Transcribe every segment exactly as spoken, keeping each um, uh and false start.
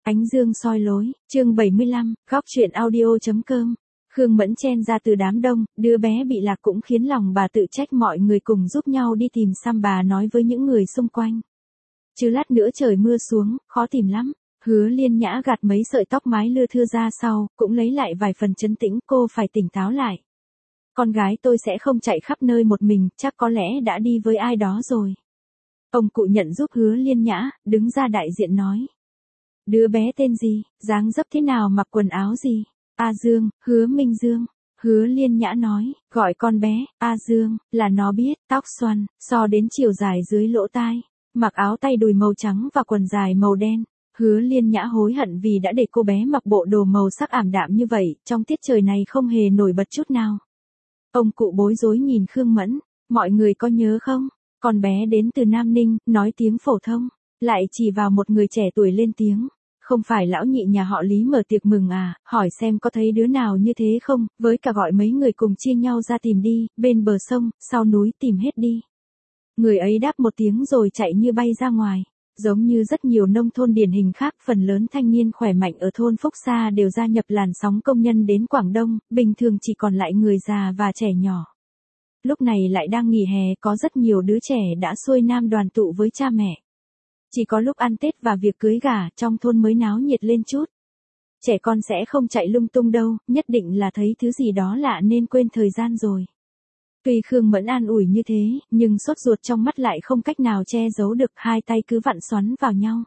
Ánh dương soi lối, chương bảy mươi lăm, góc truyện audio.com. Khương Mẫn chen ra từ đám đông, đứa bé bị lạc cũng khiến lòng bà tự trách, mọi người cùng giúp nhau đi tìm xăm, bà nói với những người xung quanh. Chứ lát nữa trời mưa xuống, khó tìm lắm. Hứa Liên Nhã gạt mấy sợi tóc mái lưa thưa ra sau, cũng lấy lại vài phần trấn tĩnh, cô phải tỉnh táo lại. Con gái tôi sẽ không chạy khắp nơi một mình, chắc có lẽ đã đi với ai đó rồi. Ông cụ nhận giúp Hứa Liên Nhã, đứng ra đại diện nói. Đứa bé tên gì, dáng dấp thế nào, mặc quần áo gì? A Dương, Hứa Minh Dương. Hứa Liên Nhã nói, gọi con bé, A Dương, là nó biết, tóc xoăn, so đến chiều dài dưới lỗ tai, mặc áo tay đùi màu trắng và quần dài màu đen. Hứa Liên Nhã hối hận vì đã để cô bé mặc bộ đồ màu sắc ảm đạm như vậy, trong tiết trời này không hề nổi bật chút nào. Ông cụ bối rối nhìn Khương Mẫn, mọi người có nhớ không? Con bé đến từ Nam Ninh, nói tiếng phổ thông, lại chỉ vào một người trẻ tuổi lên tiếng. Không phải lão nhị nhà họ Lý mở tiệc mừng à, hỏi xem có thấy đứa nào như thế không, với cả gọi mấy người cùng chia nhau ra tìm đi, bên bờ sông, sau núi tìm hết đi. Người ấy đáp một tiếng rồi chạy như bay ra ngoài. Giống như rất nhiều nông thôn điển hình khác, phần lớn thanh niên khỏe mạnh ở thôn Phúc Sa đều gia nhập làn sóng công nhân đến Quảng Đông, bình thường chỉ còn lại người già và trẻ nhỏ. Lúc này lại đang nghỉ hè, có rất nhiều đứa trẻ đã xuôi nam đoàn tụ với cha mẹ. Chỉ có lúc ăn Tết và việc cưới gả, trong thôn mới náo nhiệt lên chút. Trẻ con sẽ không chạy lung tung đâu, nhất định là thấy thứ gì đó lạ nên quên thời gian rồi. Tuy Khương Mẫn an ủi như thế, nhưng sốt ruột trong mắt lại không cách nào che giấu được, hai tay cứ vặn xoắn vào nhau.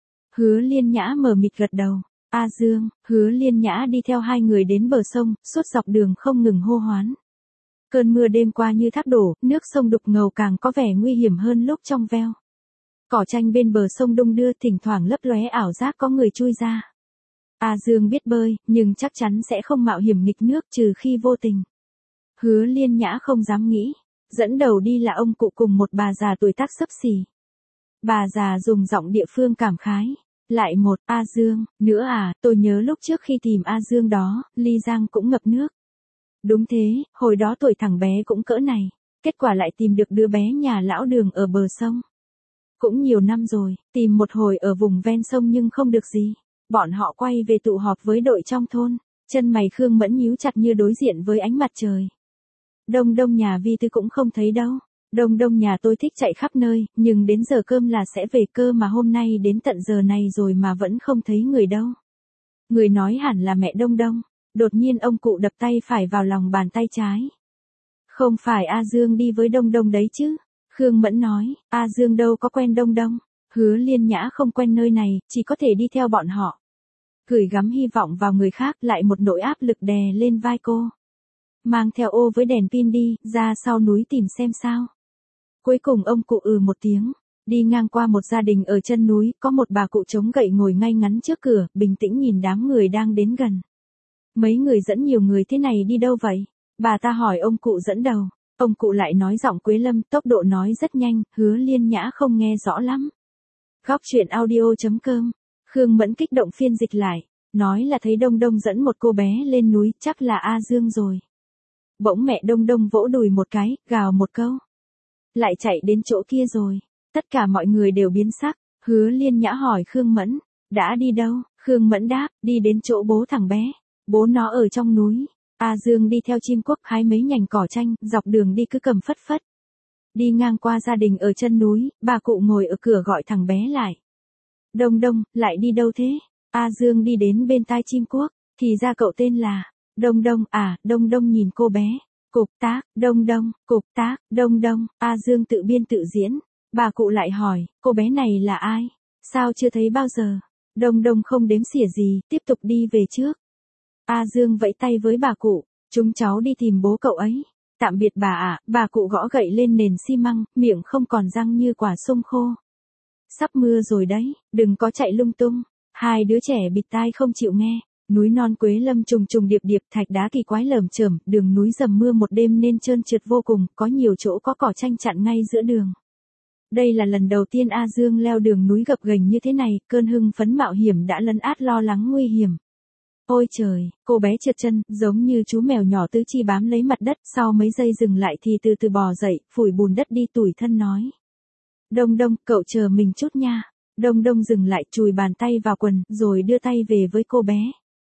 Hứa Liên Nhã mờ mịt gật đầu. A Dương, Hứa Liên Nhã đi theo hai người đến bờ sông, suốt dọc đường không ngừng hô hoán. Cơn mưa đêm qua như thác đổ, nước sông đục ngầu càng có vẻ nguy hiểm hơn lúc trong veo. Cỏ tranh bên bờ sông đung đưa, thỉnh thoảng lấp lóe ảo giác có người chui ra. A Dương biết bơi, nhưng chắc chắn sẽ không mạo hiểm nghịch nước trừ khi vô tình. Hứa Liên Nhã không dám nghĩ. Dẫn đầu đi là ông cụ cùng một bà già tuổi tác xấp xỉ. Bà già dùng giọng địa phương cảm khái. Lại một, A Dương, nữa à, tôi nhớ lúc trước khi tìm A Dương đó, Ly Giang cũng ngập nước. Đúng thế, hồi đó tuổi thằng bé cũng cỡ này. Kết quả lại tìm được đứa bé nhà lão Đường ở bờ sông. Cũng nhiều năm rồi, tìm một hồi ở vùng ven sông nhưng không được gì. Bọn họ quay về tụ họp với đội trong thôn. Chân mày Khương Mẫn nhíu chặt như đối diện với ánh mặt trời. Đông Đông nhà Vi Tư cũng không thấy đâu. Đông Đông nhà tôi thích chạy khắp nơi, nhưng đến giờ cơm là sẽ về, cơ mà hôm nay đến tận giờ này rồi mà vẫn không thấy người đâu. Người nói hẳn là mẹ Đông Đông. Đột nhiên ông cụ đập tay phải vào lòng bàn tay trái. Không phải A Dương đi với Đông Đông đấy chứ? Khương Mẫn nói, A Dương đâu có quen Đông Đông. Hứa Liên Nhã không quen nơi này, chỉ có thể đi theo bọn họ. Gửi gắm hy vọng vào người khác, lại một nỗi áp lực đè lên vai cô. Mang theo ô với đèn pin đi, ra sau núi tìm xem sao. Cuối cùng ông cụ ừ một tiếng. Đi ngang qua một gia đình ở chân núi, có một bà cụ chống gậy ngồi ngay ngắn trước cửa, bình tĩnh nhìn đám người đang đến gần. Mấy người dẫn nhiều người thế này đi đâu vậy? Bà ta hỏi ông cụ dẫn đầu. Ông cụ lại nói giọng Quế Lâm, tốc độ nói rất nhanh, Hứa Liên Nhã không nghe rõ lắm. Góc truyện audio.com. Khương Mẫn kích động phiên dịch lại. Nói là thấy Đông Đông dẫn một cô bé lên núi, chắc là A Dương rồi. Bỗng mẹ Đông Đông vỗ đùi một cái, gào một câu. Lại chạy đến chỗ kia rồi. Tất cả mọi người đều biến sắc. Hứa Liên Nhã hỏi Khương Mẫn. Đã đi đâu? Khương Mẫn đáp, đi đến chỗ bố thằng bé. Bố nó ở trong núi. A Dương đi theo chim quốc hái mấy nhành cỏ tranh, dọc đường đi cứ cầm phất phất. Đi ngang qua gia đình ở chân núi, bà cụ ngồi ở cửa gọi thằng bé lại. Đông Đông, lại đi đâu thế? A Dương đi đến bên tai chim quốc, thì ra cậu tên là Đông Đông à. Đông Đông nhìn cô bé. Cục tác, Đông Đông, cục tác, Đông Đông. A Dương tự biên tự diễn. Bà cụ lại hỏi, cô bé này là ai? Sao chưa thấy bao giờ? Đông Đông không đếm xỉa gì, tiếp tục đi về trước. A Dương vẫy tay với bà cụ, chúng cháu đi tìm bố cậu ấy. Tạm biệt bà ạ. Bà cụ gõ gậy lên nền xi măng, miệng không còn răng như quả sung khô. Sắp mưa rồi đấy, đừng có chạy lung tung. Hai đứa trẻ bịt tai không chịu nghe. Núi non Quế Lâm trùng trùng điệp điệp, thạch đá kỳ quái lởm chởm, đường núi dầm mưa một đêm nên trơn trượt vô cùng, có nhiều chỗ có cỏ tranh chặn ngay giữa đường. Đây là lần đầu tiên A Dương leo đường núi gập ghềnh như thế này, cơn hưng phấn mạo hiểm đã lấn át lo lắng nguy hiểm. Ôi trời, cô bé trượt chân, giống như chú mèo nhỏ tứ chi bám lấy mặt đất, sau mấy giây dừng lại thì từ từ bò dậy, phủi bùn đất đi tủi thân nói. Đông Đông, cậu chờ mình chút nha. Đông Đông dừng lại chùi bàn tay vào quần, rồi đưa tay về với cô bé.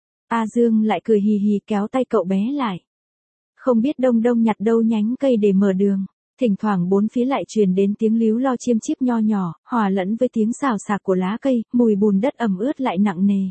A Dương lại cười hì hì kéo tay cậu bé lại. Không biết Đông Đông nhặt đâu nhánh cây để mở đường. Thỉnh thoảng bốn phía lại truyền đến tiếng líu lo chiêm chíp nho nhỏ, hòa lẫn với tiếng xào xạc của lá cây, mùi bùn đất ẩm ướt lại nặng nề.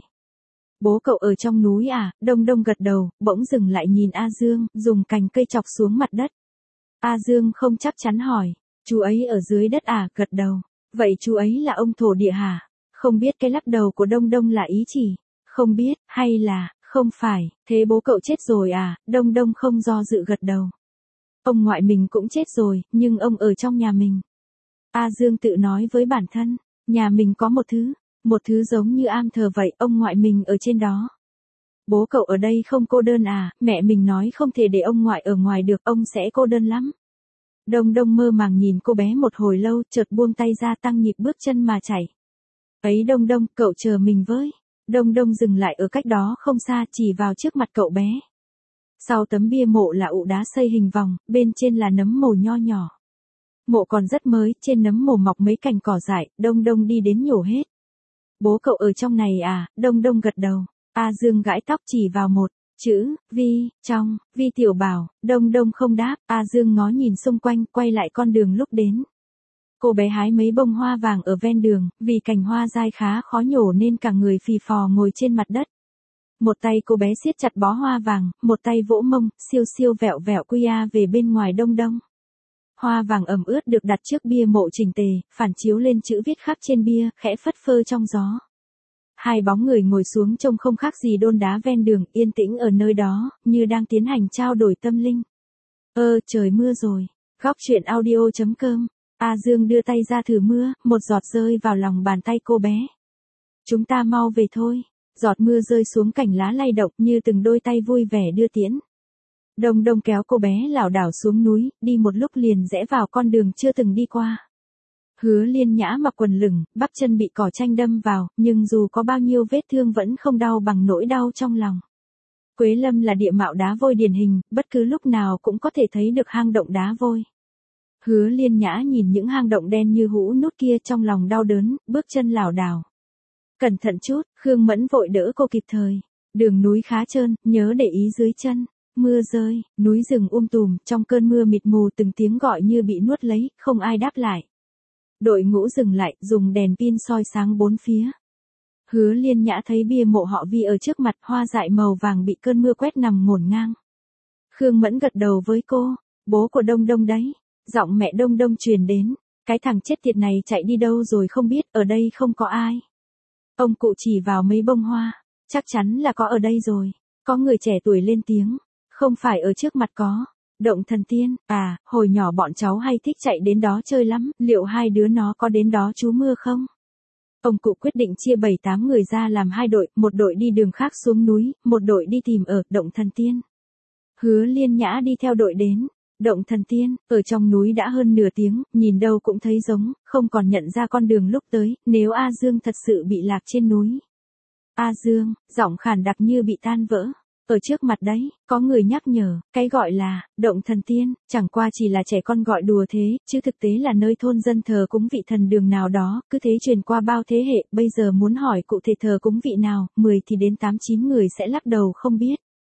Bố cậu ở trong núi à? Đông Đông gật đầu, bỗng dừng lại nhìn A Dương, dùng cành cây chọc xuống mặt đất. A Dương không chắc chắn hỏi, chú ấy ở dưới đất à? Gật đầu. Vậy chú ấy là ông thổ địa hả? Không biết. Cái lắc đầu của Đông Đông là ý chỉ. Không biết, hay là, không phải, thế bố cậu chết rồi à? Đông Đông không do dự gật đầu. Ông ngoại mình cũng chết rồi, nhưng ông ở trong nhà mình. A Dương tự nói với bản thân, nhà mình có một thứ, một thứ giống như am thờ vậy, ông ngoại mình ở trên đó. Bố cậu ở đây không cô đơn à? Mẹ mình nói không thể để ông ngoại ở ngoài được, ông sẽ cô đơn lắm. Đông Đông mơ màng nhìn cô bé một hồi lâu, chợt buông tay ra tăng nhịp bước chân mà chạy. Ấy Đông Đông, cậu chờ mình với. Đông Đông dừng lại ở cách đó không xa, chỉ vào trước mặt cậu bé. Sau tấm bia mộ là ụ đá xây hình vòng, bên trên là nấm mồ nho nhỏ. Mộ còn rất mới, trên nấm mồ mọc mấy cành cỏ dại, Đông Đông đi đến nhổ hết. Bố cậu ở trong này à? Đông Đông gật đầu. A Dương gãi tóc chỉ vào một chữ, Vi, trong, Vi tiểu bảo. Đông Đông không đáp, A Dương ngó nhìn xung quanh, quay lại con đường lúc đến. Cô bé hái mấy bông hoa vàng ở ven đường, vì cành hoa dai khá khó nhổ nên cả người phì phò ngồi trên mặt đất. Một tay cô bé siết chặt bó hoa vàng, một tay vỗ mông, siêu siêu vẹo vẹo quy a về bên ngoài Đông Đông. Hoa vàng ẩm ướt được đặt trước bia mộ chỉnh tề, phản chiếu lên chữ viết khắc trên bia, khẽ phất phơ trong gió. Hai bóng người ngồi xuống trông không khác gì đôn đá ven đường, yên tĩnh ở nơi đó, như đang tiến hành trao đổi tâm linh. Ơ, trời mưa rồi. Góc truyện audio chấm com. A Dương đưa tay ra thử mưa, một giọt rơi vào lòng bàn tay cô bé. Chúng ta mau về thôi. Giọt mưa rơi xuống cành lá lay động như từng đôi tay vui vẻ đưa tiễn. Đông Đông kéo cô bé lảo đảo xuống núi, đi một lúc liền rẽ vào con đường chưa từng đi qua. Hứa Liên Nhã mặc quần lửng, bắp chân bị cỏ tranh đâm vào, nhưng dù có bao nhiêu vết thương vẫn không đau bằng nỗi đau trong lòng. Quế Lâm là địa mạo đá vôi điển hình, bất cứ lúc nào cũng có thể thấy được hang động đá vôi. Hứa Liên Nhã nhìn những hang động đen như hũ nút kia trong lòng đau đớn, bước chân lảo đảo. Cẩn thận chút, Khương Mẫn vội đỡ cô kịp thời. Đường núi khá trơn, nhớ để ý dưới chân. Mưa rơi, núi rừng um tùm, trong cơn mưa mịt mù từng tiếng gọi như bị nuốt lấy, không ai đáp lại. Đội ngũ dừng lại, dùng đèn pin soi sáng bốn phía. Hứa Liên Nhã thấy bia mộ họ Vi ở trước mặt, hoa dại màu vàng bị cơn mưa quét nằm ngổn ngang. Khương Mẫn gật đầu với cô, bố của Đông Đông đấy. Giọng mẹ Đông Đông truyền đến, cái thằng chết tiệt này chạy đi đâu rồi không biết, ở đây không có ai. Ông cụ chỉ vào mấy bông hoa, chắc chắn là có ở đây rồi. Có người trẻ tuổi lên tiếng, không phải ở trước mặt có. Động Thần Tiên, à, hồi nhỏ bọn cháu hay thích chạy đến đó chơi lắm, liệu hai đứa nó có đến đó trú mưa không? Ông cụ quyết định chia bảy tám người ra làm hai đội, một đội đi đường khác xuống núi, một đội đi tìm ở Động Thần Tiên. Hứa Liên Nhã đi theo đội đến. Động Thần Tiên, ở trong núi đã hơn nửa tiếng, nhìn đâu cũng thấy giống, không còn nhận ra con đường lúc tới, nếu A Dương thật sự bị lạc trên núi. A Dương, giọng khàn đặc như bị tan vỡ. Ở trước mặt đấy, có người nhắc nhở, cái gọi là, Động Thần Tiên, chẳng qua chỉ là trẻ con gọi đùa thế, chứ thực tế là nơi thôn dân thờ cúng vị thần đường nào đó, cứ thế truyền qua bao thế hệ, bây giờ muốn hỏi cụ thể thờ cúng vị nào, mười thì đến tám chín người sẽ lắc đầu không biết.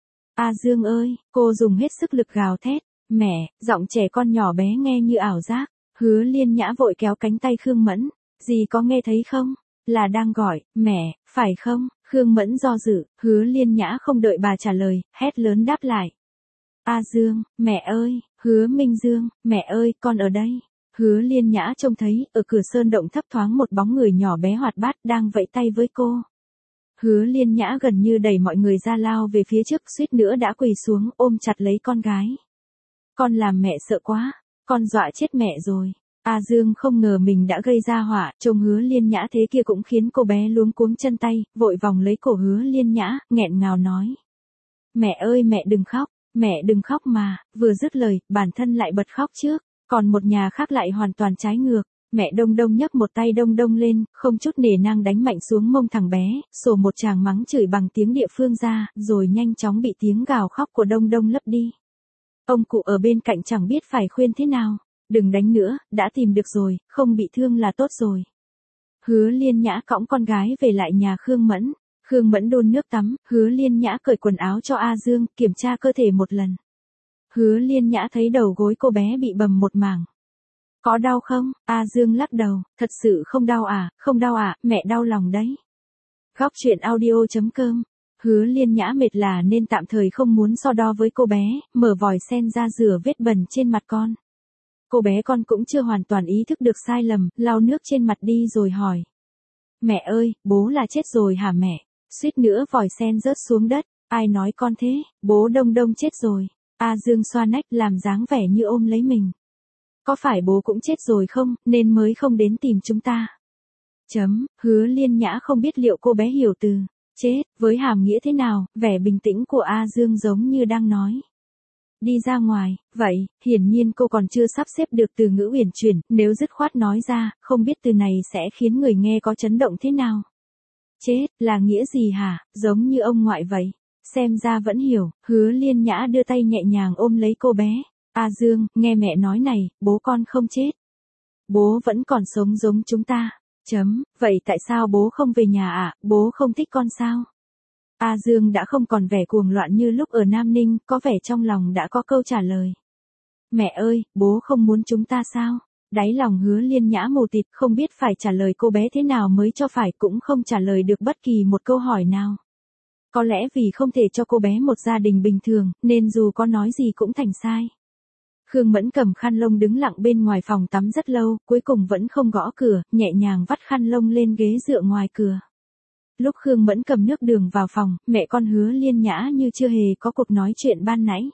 A Dương ơi, cô dùng hết sức lực gào thét. Mẹ, giọng trẻ con nhỏ bé nghe như ảo giác. Hứa Liên Nhã vội kéo cánh tay Khương Mẫn. Dì có nghe thấy không? Là đang gọi, mẹ, phải không? Khương Mẫn do dự, Hứa Liên Nhã không đợi bà trả lời, hét lớn đáp lại. A Dương, mẹ ơi, Hứa Minh Dương, mẹ ơi, con ở đây. Hứa Liên Nhã trông thấy, ở cửa sơn động thấp thoáng một bóng người nhỏ bé hoạt bát đang vẫy tay với cô. Hứa Liên Nhã gần như đẩy mọi người ra lao về phía trước, suýt nữa đã quỳ xuống ôm chặt lấy con gái. Con làm mẹ sợ quá, con dọa chết mẹ rồi. A Dương không ngờ mình đã gây ra họa, trông Hứa Liên Nhã thế kia cũng khiến cô bé luống cuống chân tay, vội vòng lấy cổ Hứa Liên Nhã, nghẹn ngào nói. Mẹ ơi mẹ đừng khóc, mẹ đừng khóc mà, vừa dứt lời, bản thân lại bật khóc trước, còn một nhà khác lại hoàn toàn trái ngược. Mẹ Đông Đông nhấc một tay Đông Đông lên, không chút nể nang đánh mạnh xuống mông thằng bé, sổ một tràng mắng chửi bằng tiếng địa phương ra, rồi nhanh chóng bị tiếng gào khóc của Đông Đông lấp đi. Ông cụ ở bên cạnh chẳng biết phải khuyên thế nào. Đừng đánh nữa, đã tìm được rồi, không bị thương là tốt rồi. Hứa Liên Nhã cõng con gái về lại nhà Khương Mẫn. Khương Mẫn đun nước tắm, Hứa Liên Nhã cởi quần áo cho A Dương, kiểm tra cơ thể một lần. Hứa Liên Nhã thấy đầu gối cô bé bị bầm một mảng. Có đau không? A Dương lắc đầu, thật sự không đau à, không đau à, mẹ đau lòng đấy. Góc truyện audio.com. Hứa Liên Nhã mệt là nên tạm thời không muốn so đo với cô bé, mở vòi sen ra rửa vết bẩn trên mặt con. Cô bé con cũng chưa hoàn toàn ý thức được sai lầm, lau nước trên mặt đi rồi hỏi. Mẹ ơi, bố là chết rồi hả mẹ? Suýt nữa vòi sen rớt xuống đất, ai nói con thế, bố Đông Đông chết rồi. A Dương xoa nách làm dáng vẻ như ôm lấy mình. Có phải bố cũng chết rồi không, nên mới không đến tìm chúng ta? Chấm, Hứa Liên Nhã không biết liệu cô bé hiểu từ chết với hàm nghĩa thế nào, vẻ bình tĩnh của A Dương giống như đang nói. Đi ra ngoài, vậy, hiển nhiên cô còn chưa sắp xếp được từ ngữ uyển chuyển, nếu dứt khoát nói ra, không biết từ này sẽ khiến người nghe có chấn động thế nào. Chết, là nghĩa gì hả, giống như ông ngoại vậy. Xem ra vẫn hiểu, Hứa Liên Nhã đưa tay nhẹ nhàng ôm lấy cô bé. A Dương, nghe mẹ nói này, bố con không chết. Bố vẫn còn sống giống chúng ta. Chấm, vậy tại sao bố không về nhà ạ, à? Bố không thích con sao? A Dương đã không còn vẻ cuồng loạn như lúc ở Nam Ninh, có vẻ trong lòng đã có câu trả lời. Mẹ ơi, bố không muốn chúng ta sao? Đáy lòng Hứa Liên Nhã mù tịt, không biết phải trả lời cô bé thế nào mới cho phải, cũng không trả lời được bất kỳ một câu hỏi nào. Có lẽ vì không thể cho cô bé một gia đình bình thường, nên dù có nói gì cũng thành sai. Khương Mẫn cầm khăn lông đứng lặng bên ngoài phòng tắm rất lâu, cuối cùng vẫn không gõ cửa, nhẹ nhàng vắt khăn lông lên ghế dựa ngoài cửa. Lúc Khương Mẫn cầm nước đường vào phòng, mẹ con Hứa Liên Nhã như chưa hề có cuộc nói chuyện ban nãy.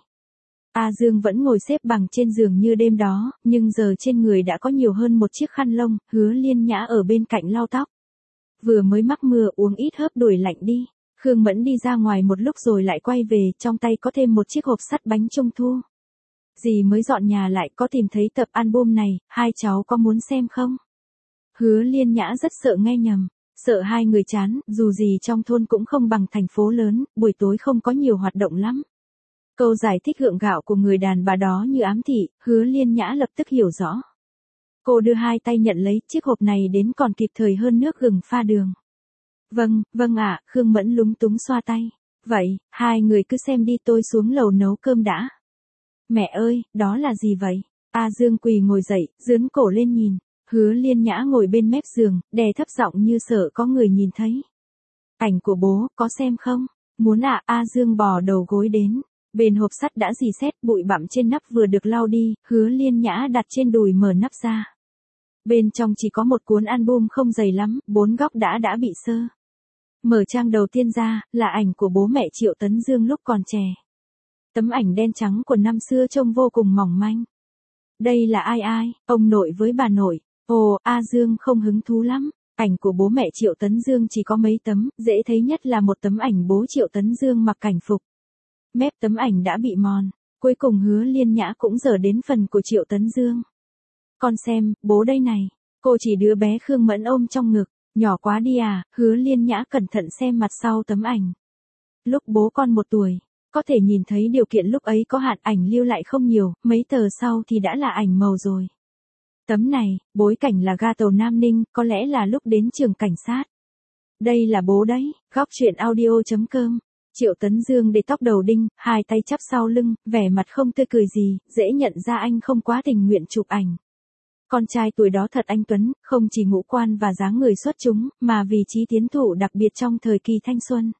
A Dương vẫn ngồi xếp bằng trên giường như đêm đó, nhưng giờ trên người đã có nhiều hơn một chiếc khăn lông, Hứa Liên Nhã ở bên cạnh lau tóc. Vừa mới mắc mưa uống ít hớp đuổi lạnh đi. Khương Mẫn đi ra ngoài một lúc rồi lại quay về, trong tay có thêm một chiếc hộp sắt bánh trung thu. Dì mới dọn nhà lại có tìm thấy tập album này, hai cháu có muốn xem không? Hứa Liên Nhã rất sợ nghe nhầm, sợ hai người chán, dù gì trong thôn cũng không bằng thành phố lớn, buổi tối không có nhiều hoạt động lắm. Câu giải thích gượng gạo của người đàn bà đó như ám thị, Hứa Liên Nhã lập tức hiểu rõ. Cô đưa hai tay nhận lấy, chiếc hộp này đến còn kịp thời hơn nước gừng pha đường. Vâng, vâng ạ, Khương Mẫn lúng túng xoa tay. Vậy, hai người cứ xem đi, tôi xuống lầu nấu cơm đã. Mẹ ơi, đó là gì vậy? A Dương quỳ ngồi dậy, dướn cổ lên nhìn. Hứa Liên Nhã ngồi bên mép giường, đè thấp giọng như sợ có người nhìn thấy. Ảnh của bố, có xem không? Muốn ạ, à, A Dương bò đầu gối đến. Bên hộp sắt đã rỉ sét, bụi bặm trên nắp vừa được lau đi, Hứa Liên Nhã đặt trên đùi mở nắp ra. Bên trong chỉ có một cuốn album không dày lắm, bốn góc đã đã bị sơ. Mở trang đầu tiên ra, là ảnh của bố mẹ Triệu Tấn Dương lúc còn trẻ. Tấm ảnh đen trắng của năm xưa trông vô cùng mỏng manh. Đây là ai ai, ông nội với bà nội. Ồ, A Dương không hứng thú lắm. Ảnh của bố mẹ Triệu Tấn Dương chỉ có mấy tấm, dễ thấy nhất là một tấm ảnh bố Triệu Tấn Dương mặc cảnh phục. Mép tấm ảnh đã bị mòn. Cuối cùng Hứa Liên Nhã cũng dở đến phần của Triệu Tấn Dương. Con xem, bố đây này. Cô chỉ đứa bé Khương Mẫn ôm trong ngực. Nhỏ quá đi à, Hứa Liên Nhã cẩn thận xem mặt sau tấm ảnh. Lúc bố con một tuổi, có thể nhìn thấy điều kiện lúc ấy có hạn, ảnh lưu lại không nhiều, mấy tờ sau thì đã là ảnh màu rồi. Tấm này, bối cảnh là ga tàu Nam Ninh, có lẽ là lúc đến trường cảnh sát. Đây là bố đấy, góc truyện audio.com. Triệu Tấn Dương để tóc đầu đinh, hai tay chắp sau lưng, vẻ mặt không tươi cười gì, dễ nhận ra anh không quá tình nguyện chụp ảnh. Con trai tuổi đó thật anh tuấn, không chỉ ngũ quan và dáng người xuất chúng, mà vì trí tiến thủ đặc biệt trong thời kỳ thanh xuân.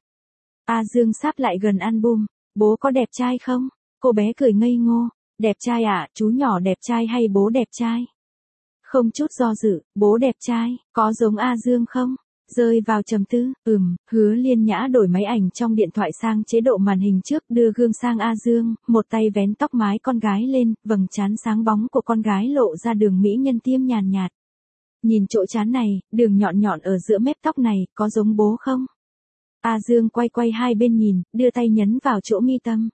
A Dương sáp lại gần album, bố có đẹp trai không? Cô bé cười ngây ngô, đẹp trai à, chú nhỏ đẹp trai hay bố đẹp trai? Không chút do dự, bố đẹp trai, có giống A Dương không? Rơi vào trầm tư, ừm, Hứa Liên Nhã đổi máy ảnh trong điện thoại sang chế độ màn hình trước, đưa gương sang A Dương, một tay vén tóc mái con gái lên, vầng trán sáng bóng của con gái lộ ra đường mỹ nhân tiêm nhàn nhạt. Nhìn chỗ trán này, đường nhọn nhọn ở giữa mép tóc này, có giống bố không? A Dương quay quay hai bên nhìn, đưa tay nhấn vào chỗ mi tâm.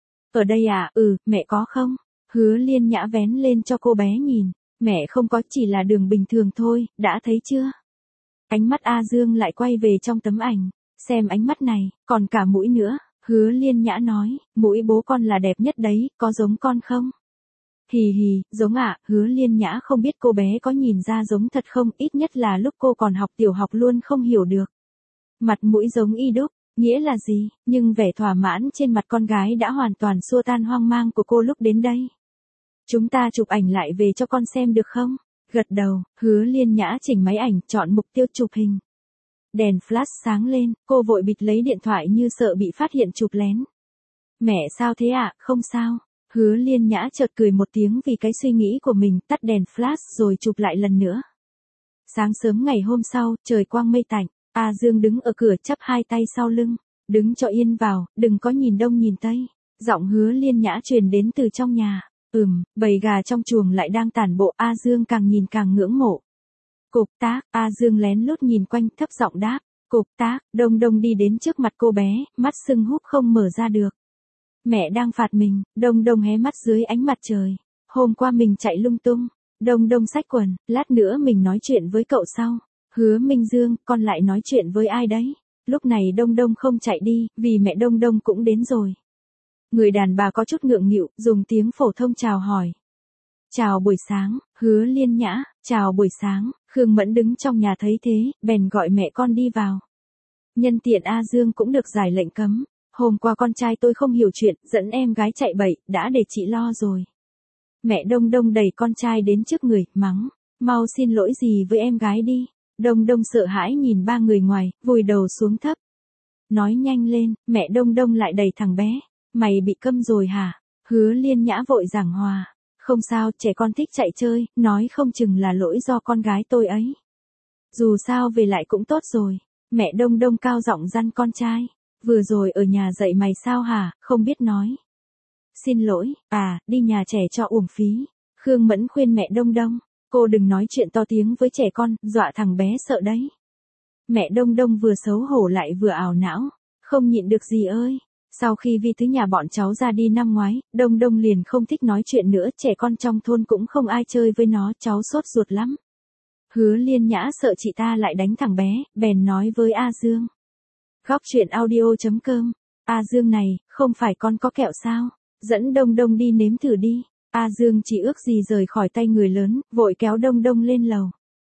Ở đây à, ừ, mẹ có không? Hứa Liên Nhã vén lên cho cô bé nhìn. Mẹ không có, chỉ là đường bình thường thôi, đã thấy chưa? Ánh mắt A Dương lại quay về trong tấm ảnh. Xem ánh mắt này, còn cả mũi nữa. Hứa Liên Nhã nói, mũi bố con là đẹp nhất đấy, có giống con không? Hì hì, giống ạ, Hứa Liên Nhã không biết cô bé có nhìn ra giống thật không, ít nhất là lúc cô còn học tiểu học luôn không hiểu được. Mặt mũi giống y đúc, nghĩa là gì, nhưng vẻ thỏa mãn trên mặt con gái đã hoàn toàn xua tan hoang mang của cô lúc đến đây. Chúng ta chụp ảnh lại về cho con xem được không? Gật đầu, Hứa Liên Nhã chỉnh máy ảnh, chọn mục tiêu chụp hình. Đèn flash sáng lên, cô vội bịt lấy điện thoại như sợ bị phát hiện chụp lén. Mẹ sao thế ạ, à? Không sao. Hứa Liên Nhã chợt cười một tiếng vì cái suy nghĩ của mình, tắt đèn flash rồi chụp lại lần nữa. Sáng sớm ngày hôm sau, trời quang mây tạnh, A Dương đứng ở cửa chắp hai tay sau lưng, đứng cho yên vào, đừng có nhìn đông nhìn tây. Giọng Hứa Liên Nhã truyền đến từ trong nhà. Ừm, bầy gà trong chuồng lại đang tản bộ, A Dương càng nhìn càng ngưỡng mộ. Cục tác, A Dương lén lút nhìn quanh thấp giọng đáp. Cục tác, Đông Đông đi đến trước mặt cô bé, mắt sưng húp không mở ra được. Mẹ đang phạt mình, Đông Đông hé mắt dưới ánh mặt trời. Hôm qua mình chạy lung tung, Đông Đông xách quần, lát nữa mình nói chuyện với cậu sau. Hứa Minh Dương, con lại nói chuyện với ai đấy? Lúc này Đông Đông không chạy đi, vì mẹ Đông Đông cũng đến rồi. Người đàn bà có chút ngượng nghịu, dùng tiếng phổ thông chào hỏi. Chào buổi sáng, Hứa Liên Nhã, chào buổi sáng, Khương Mẫn đứng trong nhà thấy thế, bèn gọi mẹ con đi vào. Nhân tiện A Dương cũng được giải lệnh cấm. Hôm qua con trai tôi không hiểu chuyện, dẫn em gái chạy bậy, đã để chị lo rồi. Mẹ Đông Đông đẩy con trai đến trước người, mắng, mau xin lỗi gì với em gái đi. Đông Đông sợ hãi nhìn ba người ngoài, vùi đầu xuống thấp. Nói nhanh lên, mẹ Đông Đông lại đẩy thằng bé. Mày bị câm rồi hả? Hứa Liên Nhã vội giảng hòa. Không sao, trẻ con thích chạy chơi, nói không chừng là lỗi do con gái tôi ấy. Dù sao về lại cũng tốt rồi. Mẹ Đông Đông cao giọng dăn con trai. Vừa rồi ở nhà dạy mày sao hả, không biết nói. Xin lỗi, à, đi nhà trẻ cho uổng phí. Khương Mẫn khuyên mẹ Đông Đông, cô đừng nói chuyện to tiếng với trẻ con, dọa thằng bé sợ đấy. Mẹ Đông Đông vừa xấu hổ lại vừa ảo não, không nhịn được gì ơi. Sau khi Vi Thứ nhà bọn cháu ra đi năm ngoái, Đông Đông liền không thích nói chuyện nữa, trẻ con trong thôn cũng không ai chơi với nó, cháu sốt ruột lắm. Hứa Liên Nhã sợ chị ta lại đánh thằng bé, bèn nói với A Dương. Góc truyện audio chấm com. A Dương này, không phải con có kẹo sao? Dẫn Đông Đông đi nếm thử đi. A Dương chỉ ước gì rời khỏi tay người lớn, vội kéo Đông Đông lên lầu.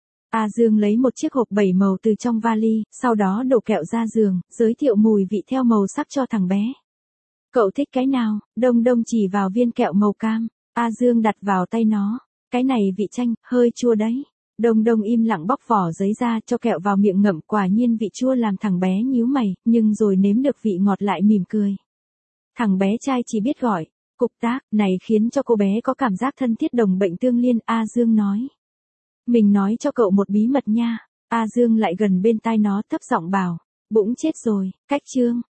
A Dương lấy một chiếc hộp bảy màu từ trong vali, sau đó đổ kẹo ra giường, giới thiệu mùi vị theo màu sắc cho thằng bé. Cậu thích cái nào? Đông Đông chỉ vào viên kẹo màu cam. A Dương đặt vào tay nó. Cái này vị chanh, hơi chua đấy. Đông Đông im lặng bóc vỏ giấy ra cho kẹo vào miệng ngậm, quả nhiên vị chua làm thằng bé nhíu mày, nhưng rồi nếm được vị ngọt lại mỉm cười. Thằng bé trai chỉ biết gọi, cục tác, này khiến cho cô bé có cảm giác thân thiết đồng bệnh tương liên, A Dương nói. Mình nói cho cậu một bí mật nha. A Dương lại gần bên tai nó thấp giọng bảo, bụng chết rồi, cách chương.